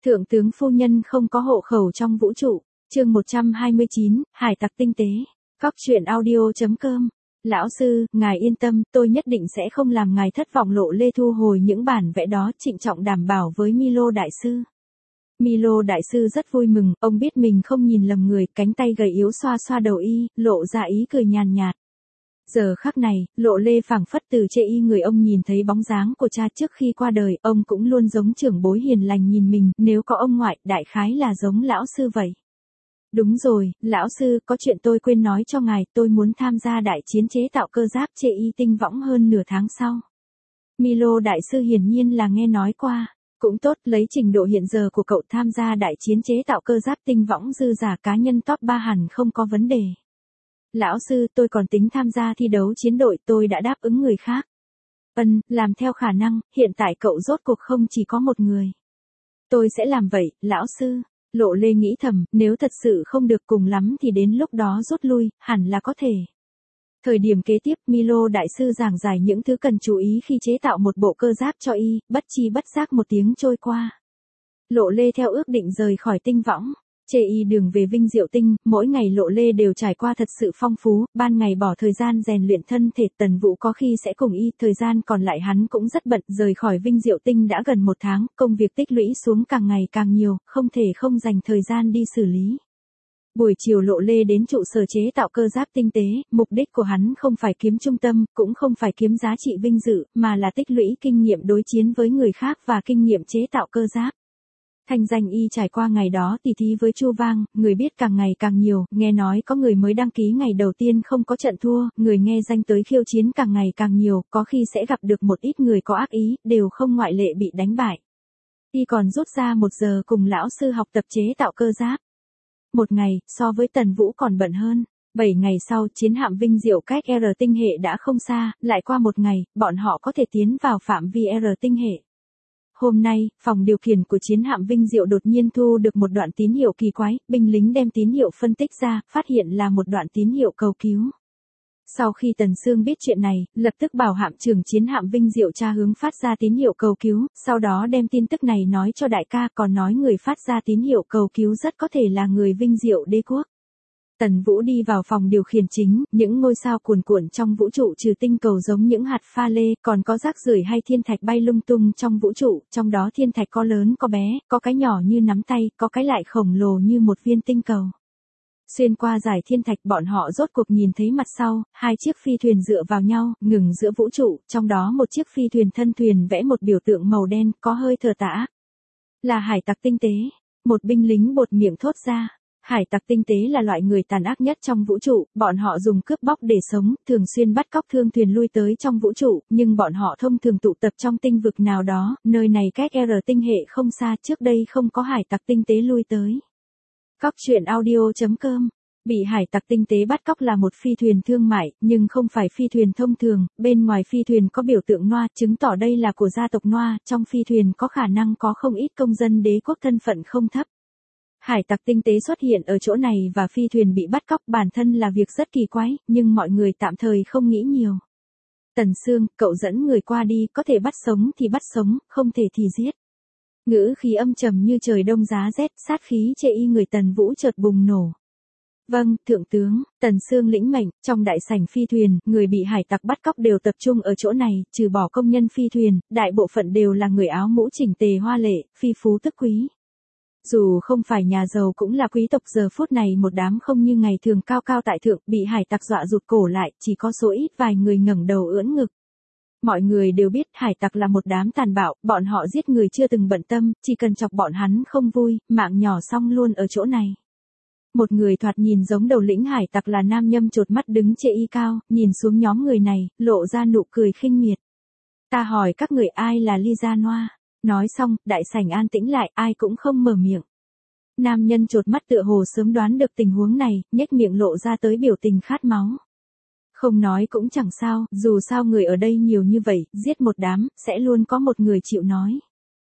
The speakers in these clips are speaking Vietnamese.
Thượng tướng phu nhân không có hộ khẩu trong vũ trụ. Chương 129, Hải tặc tinh tế. Cóc truyện audio.com. Lão sư, ngài yên tâm, tôi nhất định sẽ không làm ngài thất vọng. Lộ Lê thu hồi những bản vẽ đó, trịnh trọng đảm bảo với Milo đại sư. Milo đại sư rất vui mừng, ông biết mình không nhìn lầm người, cánh tay gầy yếu xoa xoa đầu y, lộ ra ý cười nhàn nhạt. Giờ khắc này, Lộ Lê phảng phất từ chê y người, ông nhìn thấy bóng dáng của cha trước khi qua đời, ông cũng luôn giống trưởng bối hiền lành nhìn mình, nếu có ông ngoại, đại khái là giống lão sư vậy. Đúng rồi, lão sư, có chuyện tôi quên nói cho ngài, tôi muốn tham gia đại chiến chế tạo cơ giáp chê y tinh võng hơn nửa tháng sau. Milo đại sư hiển nhiên là nghe nói qua. Cũng tốt, lấy trình độ hiện giờ của cậu tham gia đại chiến chế tạo cơ giáp tinh võng dư giả cá nhân top 3 hẳn không có vấn đề. Lão sư, tôi còn tính tham gia thi đấu chiến đội, tôi đã đáp ứng người khác. Làm theo khả năng, hiện tại cậu rốt cuộc không chỉ có một người. Tôi sẽ làm vậy, lão sư. Lộ Lê nghĩ thầm, nếu thật sự không được cùng lắm thì đến lúc đó rút lui, hẳn là có thể. Thời điểm kế tiếp, Milo đại sư giảng giải những thứ cần chú ý khi chế tạo một bộ cơ giáp cho y, bất chi bất giác một tiếng trôi qua. Lộ Lê theo ước định rời khỏi tinh võng, chê y đường về Vinh Diệu Tinh, mỗi ngày Lộ Lê đều trải qua thật sự phong phú, ban ngày bỏ thời gian rèn luyện thân thể, Tần Vũ có khi sẽ cùng y, thời gian còn lại hắn cũng rất bận, rời khỏi Vinh Diệu Tinh đã gần 1 tháng, công việc tích lũy xuống càng ngày càng nhiều, không thể không dành thời gian đi xử lý. Buổi chiều Lộ Lê đến trụ sở chế tạo cơ giáp tinh tế, mục đích của hắn không phải kiếm trung tâm, cũng không phải kiếm giá trị vinh dự, mà là tích lũy kinh nghiệm đối chiến với người khác và kinh nghiệm chế tạo cơ giáp. Thanh danh y trải qua ngày đó tỉ thí với Chu Vang, người biết càng ngày càng nhiều, nghe nói có người mới đăng ký ngày đầu tiên không có trận thua, người nghe danh tới khiêu chiến càng ngày càng nhiều, có khi sẽ gặp được một ít người có ác ý, đều không ngoại lệ bị đánh bại. Y còn rút ra 1 giờ cùng lão sư học tập chế tạo cơ giáp. Một ngày, so với Tần Vũ còn bận hơn. 7 ngày sau, chiến hạm Vinh Diệu cách R tinh hệ đã không xa, lại qua 1 ngày, bọn họ có thể tiến vào phạm vi R tinh hệ. Hôm nay, phòng điều khiển của chiến hạm Vinh Diệu đột nhiên thu được một đoạn tín hiệu kỳ quái, binh lính đem tín hiệu phân tích ra, phát hiện là một đoạn tín hiệu cầu cứu. Sau khi Tần Sương biết chuyện này, lập tức bảo hạm trưởng chiến hạm Vinh Diệu tra hướng phát ra tín hiệu cầu cứu, sau đó đem tin tức này nói cho đại ca, còn nói người phát ra tín hiệu cầu cứu rất có thể là người Vinh Diệu đế quốc. Tần Vũ đi vào phòng điều khiển chính, những ngôi sao cuồn cuộn trong vũ trụ trừ tinh cầu giống những hạt pha lê, còn có rác rưởi hay thiên thạch bay lung tung trong vũ trụ, trong đó thiên thạch có lớn có bé, có cái nhỏ như nắm tay, có cái lại khổng lồ như một viên tinh cầu. Xuyên qua dải thiên thạch bọn họ rốt cuộc nhìn thấy mặt sau, 2 chiếc phi thuyền dựa vào nhau, ngừng giữa vũ trụ, trong đó một chiếc phi thuyền thân thuyền vẽ một biểu tượng màu đen, có hơi thở tả. Là hải tặc tinh tế. Một binh lính buột miệng thốt ra. Hải tặc tinh tế là loại người tàn ác nhất trong vũ trụ, bọn họ dùng cướp bóc để sống, thường xuyên bắt cóc thương thuyền lui tới trong vũ trụ, nhưng bọn họ thông thường tụ tập trong tinh vực nào đó, nơi này cách R tinh hệ không xa, trước đây không có hải tặc tinh tế lui tới. Cóc truyện audio.com. Bị hải tặc tinh tế bắt cóc là một phi thuyền thương mại, nhưng không phải phi thuyền thông thường, bên ngoài phi thuyền có biểu tượng Noa, chứng tỏ đây là của gia tộc Noa, trong phi thuyền có khả năng có không ít công dân đế quốc thân phận không thấp. Hải tặc tinh tế xuất hiện ở chỗ này và phi thuyền bị bắt cóc bản thân là việc rất kỳ quái, nhưng mọi người tạm thời không nghĩ nhiều. Tần Sương, cậu dẫn người qua đi, có thể bắt sống thì bắt sống, không thể thì giết. Ngữ khí âm trầm như trời đông giá rét, sát khí chê y người Tần Vũ chợt bùng nổ. Vâng, thượng tướng, Tần Sương lĩnh mệnh, trong đại sảnh phi thuyền, người bị hải tặc bắt cóc đều tập trung ở chỗ này, trừ bỏ công nhân phi thuyền, đại bộ phận đều là người áo mũ chỉnh tề hoa lệ, phi phú tức quý. Dù không phải nhà giàu cũng là quý tộc, giờ phút này một đám không như ngày thường cao cao tại thượng, bị hải tặc dọa rụt cổ lại, chỉ có số ít vài người ngẩng đầu ưỡn ngực. Mọi người đều biết hải tặc là một đám tàn bạo, bọn họ giết người chưa từng bận tâm, chỉ cần chọc bọn hắn không vui, mạng nhỏ xong luôn ở chỗ này. Một người thoạt nhìn giống đầu lĩnh hải tặc là nam nhâm chột mắt đứng chê y cao, nhìn xuống nhóm người này, lộ ra nụ cười khinh miệt. Ta hỏi các người ai là Liza Noa? Nói xong, đại sảnh an tĩnh lại, ai cũng không mở miệng. Nam nhân chột mắt tựa hồ sớm đoán được tình huống này, nhếch miệng lộ ra tới biểu tình khát máu. Không nói cũng chẳng sao, dù sao người ở đây nhiều như vậy, giết một đám, sẽ luôn có một người chịu nói.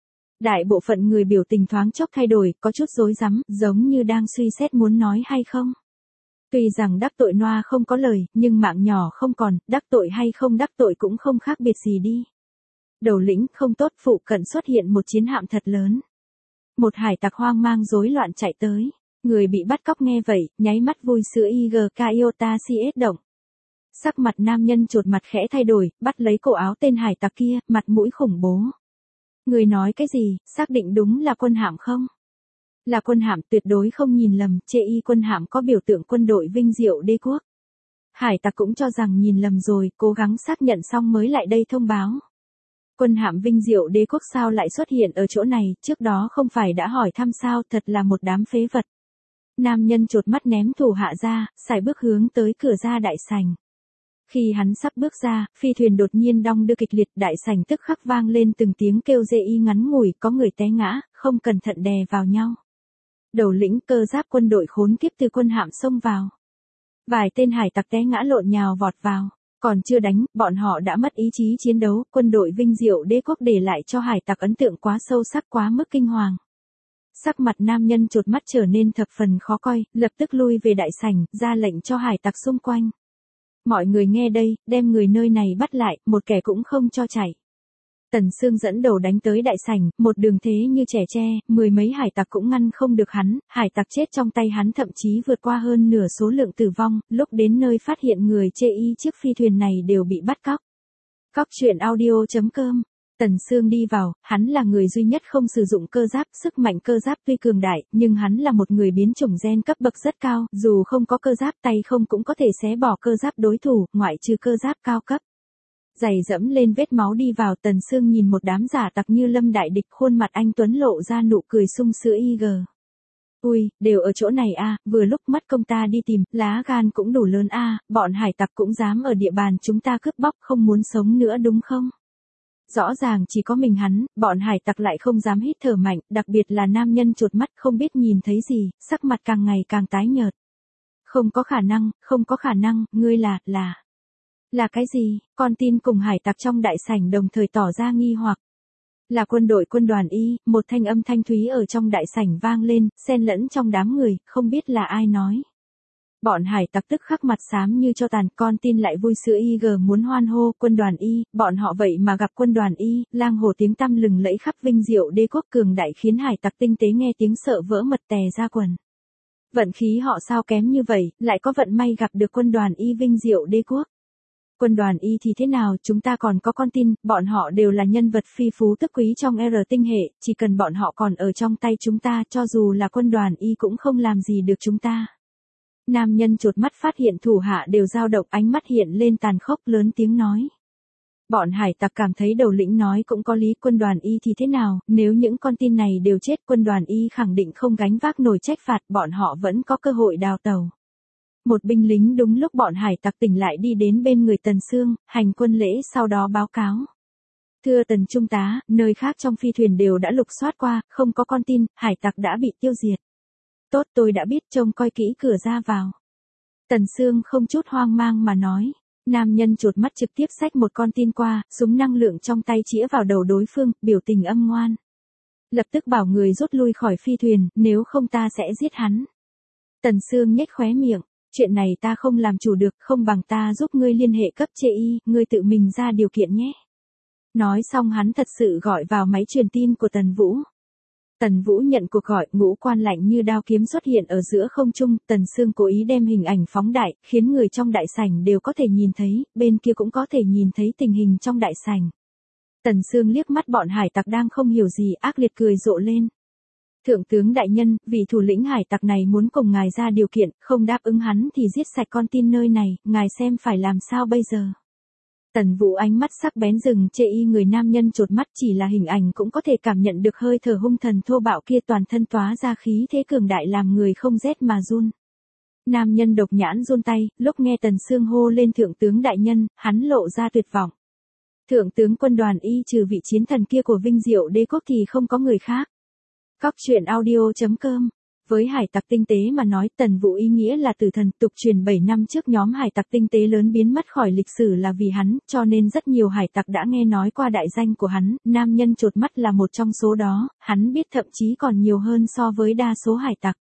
Đại bộ phận người biểu tình thoáng chốc thay đổi, có chút rối rắm, giống như đang suy xét muốn nói hay không. Tuy rằng đắc tội Noa không có lời, nhưng mạng nhỏ không còn, đắc tội hay không đắc tội cũng không khác biệt gì đi. Đầu lĩnh, không tốt, phụ cận xuất hiện một chiến hạm thật lớn. Một hải tặc hoang mang rối loạn chạy tới. Người bị bắt cóc nghe vậy, nháy mắt vui sữa IGK Iota CS động. Sắc mặt nam nhân chột mặt khẽ thay đổi, bắt lấy cổ áo tên hải tặc kia, mặt mũi khủng bố. Người nói cái gì, xác định đúng là quân hạm không? Là quân hạm, tuyệt đối không nhìn lầm, chê y quân hạm có biểu tượng quân đội vinh diệu đế quốc. Hải tặc cũng cho rằng nhìn lầm rồi, cố gắng xác nhận xong mới lại đây thông báo. Quân hạm vinh diệu đế quốc sao lại xuất hiện ở chỗ này, trước đó không phải đã hỏi thăm sao, thật là một đám phế vật. Nam nhân chột mắt ném thủ hạ ra, sải bước hướng tới cửa ra đại sảnh. Khi hắn sắp bước ra, phi thuyền đột nhiên đong đưa kịch liệt, đại sảnh tức khắc vang lên từng tiếng kêu dê y ngắn ngủi, có người té ngã, không cẩn thận đè vào nhau. Đầu lĩnh cơ giáp quân đội khốn kiếp từ quân hạm xông vào. Vài tên hải tặc té ngã lộn nhào vọt vào. Còn chưa đánh, bọn họ đã mất ý chí chiến đấu, quân đội vinh diệu đế quốc để lại cho hải tặc ấn tượng quá sâu sắc, quá mức kinh hoàng. Sắc mặt nam nhân chột mắt trở nên thập phần khó coi, lập tức lui về đại sảnh, ra lệnh cho hải tặc xung quanh. Mọi người nghe đây, đem người nơi này bắt lại, một kẻ cũng không cho chạy. Tần Sương dẫn đầu đánh tới đại sảnh, một đường thế như trẻ tre, mười mấy hải tặc cũng ngăn không được hắn, hải tặc chết trong tay hắn thậm chí vượt qua hơn nửa số lượng tử vong, lúc đến nơi phát hiện người chê y chiếc phi thuyền này đều bị bắt cóc. Cóc truyện audio.com. Tần Sương đi vào, hắn là người duy nhất không sử dụng cơ giáp, sức mạnh cơ giáp tuy cường đại, nhưng hắn là một người biến chủng gen cấp bậc rất cao, dù không có cơ giáp tay không cũng có thể xé bỏ cơ giáp đối thủ, ngoại trừ cơ giáp cao cấp. Giày dẫm lên vết máu đi vào, Tần Sương nhìn một đám giả tặc như lâm đại địch, khuôn mặt anh tuấn lộ ra nụ cười sung sữa IG. Ui, đều ở chỗ này a, vừa lúc mất công ta đi tìm, lá gan cũng đủ lớn a, bọn hải tặc cũng dám ở địa bàn chúng ta cướp bóc, không muốn sống nữa đúng không? Rõ ràng chỉ có mình hắn, bọn hải tặc lại không dám hít thở mạnh, đặc biệt là nam nhân chột mắt không biết nhìn thấy gì, sắc mặt càng ngày càng tái nhợt. Không có khả năng, ngươi là cái gì? Con tin cùng hải tặc trong đại sảnh đồng thời tỏ ra nghi hoặc. Là quân đội quân đoàn Y, một thanh âm thanh thúy ở trong đại sảnh vang lên, xen lẫn trong đám người, không biết là ai nói. Bọn hải tặc tức khắc mặt xám như cho tàn, con tin lại vui sữa IG muốn hoan hô, quân đoàn Y, bọn họ vậy mà gặp quân đoàn Y, lang hồ tiếng tăm lừng lẫy khắp vinh diệu đế quốc cường đại khiến hải tặc tinh tế nghe tiếng sợ vỡ mật tè ra quần. Vận khí họ sao kém như vậy, lại có vận may gặp được quân đoàn Y vinh diệu đế quốc. Quân đoàn Y thì thế nào, chúng ta còn có con tin, bọn họ đều là nhân vật phi phú tức quý trong R tinh hệ, chỉ cần bọn họ còn ở trong tay chúng ta, cho dù là quân đoàn Y cũng không làm gì được chúng ta. Nam nhân chột mắt phát hiện thủ hạ đều dao động, ánh mắt hiện lên tàn khốc, lớn tiếng nói. Bọn hải tặc cảm thấy đầu lĩnh nói cũng có lý, quân đoàn Y thì thế nào, nếu những con tin này đều chết, quân đoàn Y khẳng định không gánh vác nổi trách phạt, bọn họ vẫn có cơ hội đào tàu. Một binh lính đúng lúc bọn hải tặc tỉnh lại đi đến bên người Tần Sương, hành quân lễ sau đó báo cáo. Thưa Tần Trung tá, nơi khác trong phi thuyền đều đã lục soát qua, không có con tin, hải tặc đã bị tiêu diệt. Tốt, tôi đã biết, trông coi kỹ cửa ra vào. Tần Sương không chút hoang mang mà nói. Nam nhân chột mắt trực tiếp xách một con tin qua, súng năng lượng trong tay chĩa vào đầu đối phương, biểu tình âm ngoan. Lập tức bảo người rút lui khỏi phi thuyền, nếu không ta sẽ giết hắn. Tần Sương nhếch khóe miệng. Chuyện này ta không làm chủ được, không bằng ta giúp ngươi liên hệ cấp chê y, ngươi tự mình ra điều kiện nhé. Nói xong hắn thật sự gọi vào máy truyền tin của Tần Vũ. Tần Vũ nhận cuộc gọi, ngũ quan lạnh như đao kiếm xuất hiện ở giữa không trung, Tần Sương cố ý đem hình ảnh phóng đại, khiến người trong đại sảnh đều có thể nhìn thấy, bên kia cũng có thể nhìn thấy tình hình trong đại sảnh. Tần Sương liếc mắt bọn hải tặc đang không hiểu gì, ác liệt cười rộ lên. Thượng tướng đại nhân, vị thủ lĩnh hải tặc này muốn cùng ngài ra điều kiện, không đáp ứng hắn thì giết sạch con tin nơi này, ngài xem phải làm sao bây giờ. Tần Vũ ánh mắt sắc bén dừng chê y người nam nhân chột mắt, chỉ là hình ảnh cũng có thể cảm nhận được hơi thở hung thần thô bạo kia, toàn thân tóa ra khí thế cường đại làm người không rét mà run. Nam nhân độc nhãn run tay, lúc nghe Tần Sương hô lên thượng tướng đại nhân, hắn lộ ra tuyệt vọng. Thượng tướng quân đoàn Y trừ vị chiến thần kia của vinh diệu đế quốc thì không có người khác. Cóc truyện audio.com. Với hải tặc tinh tế mà nói, Tần Vũ ý nghĩa là tử thần, tục truyền 7 năm trước nhóm hải tặc tinh tế lớn biến mất khỏi lịch sử là vì hắn, cho nên rất nhiều hải tặc đã nghe nói qua đại danh của hắn, nam nhân chột mắt là một trong số đó, hắn biết thậm chí còn nhiều hơn so với đa số hải tặc.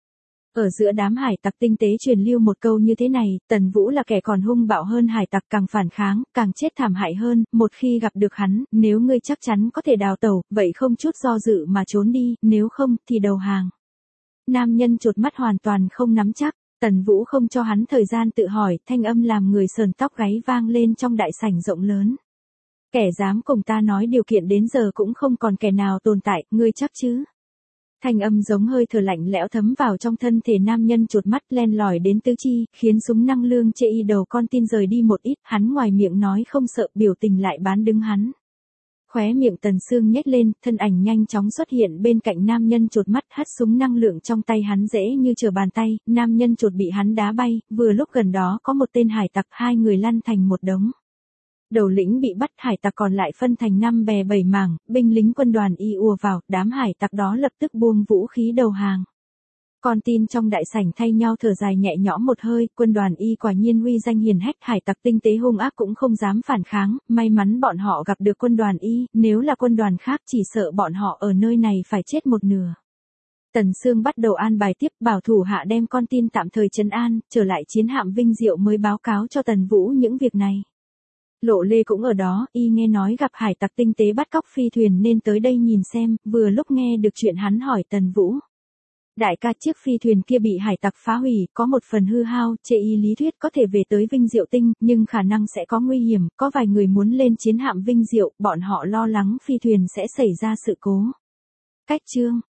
Ở giữa đám hải tặc tinh tế truyền lưu một câu như thế này, Tần Vũ là kẻ còn hung bạo hơn hải tặc, càng phản kháng, càng chết thảm hại hơn, một khi gặp được hắn, nếu ngươi chắc chắn có thể đào tẩu, vậy không chút do dự mà trốn đi, nếu không, thì đầu hàng. Nam nhân chột mắt hoàn toàn không nắm chắc, Tần Vũ không cho hắn thời gian tự hỏi, thanh âm làm người sờn tóc gáy vang lên trong đại sảnh rộng lớn. Kẻ dám cùng ta nói điều kiện đến giờ cũng không còn kẻ nào tồn tại, ngươi chắc chứ? Thanh âm giống hơi thở lạnh lẽo thấm vào trong thân thể nam nhân chột mắt len lỏi đến tứ chi, khiến súng năng lượng chê y đầu con tin rời đi một ít, hắn ngoài miệng nói không sợ, biểu tình lại bán đứng hắn. Khóe miệng Tần Sương nhếch lên, thân ảnh nhanh chóng xuất hiện bên cạnh nam nhân chột mắt, hất súng năng lượng trong tay hắn dễ như trở bàn tay, nam nhân chột bị hắn đá bay, vừa lúc gần đó có một tên hải tặc, hai người lăn thành một đống. Đầu lĩnh bị bắt, hải tặc còn lại phân thành 5 bè 7 mảng, binh lính quân đoàn y ùa vào, đám hải tặc đó lập tức buông vũ khí đầu hàng. Con tin trong đại sảnh thay nhau thở dài nhẹ nhõm một hơi, quân đoàn y quả nhiên uy danh hiển hách, hải tặc tinh tế hung ác cũng không dám phản kháng, may mắn bọn họ gặp được quân đoàn y, nếu là quân đoàn khác chỉ sợ bọn họ ở nơi này phải chết một nửa. Tần Sương bắt đầu an bài tiếp, bảo thủ hạ đem con tin tạm thời trấn an, trở lại chiến hạm Vinh Diệu mới báo cáo cho Tần Vũ những việc này. Lộ Lê cũng ở đó, y nghe nói gặp hải tặc tinh tế bắt cóc phi thuyền nên tới đây nhìn xem, vừa lúc nghe được chuyện hắn hỏi Tần Vũ. Đại ca, chiếc phi thuyền kia bị hải tặc phá hủy, có một phần hư hao, chê y lý thuyết có thể về tới Vinh Diệu Tinh, nhưng khả năng sẽ có nguy hiểm, có vài người muốn lên chiến hạm Vinh Diệu, bọn họ lo lắng phi thuyền sẽ xảy ra sự cố. Cách chương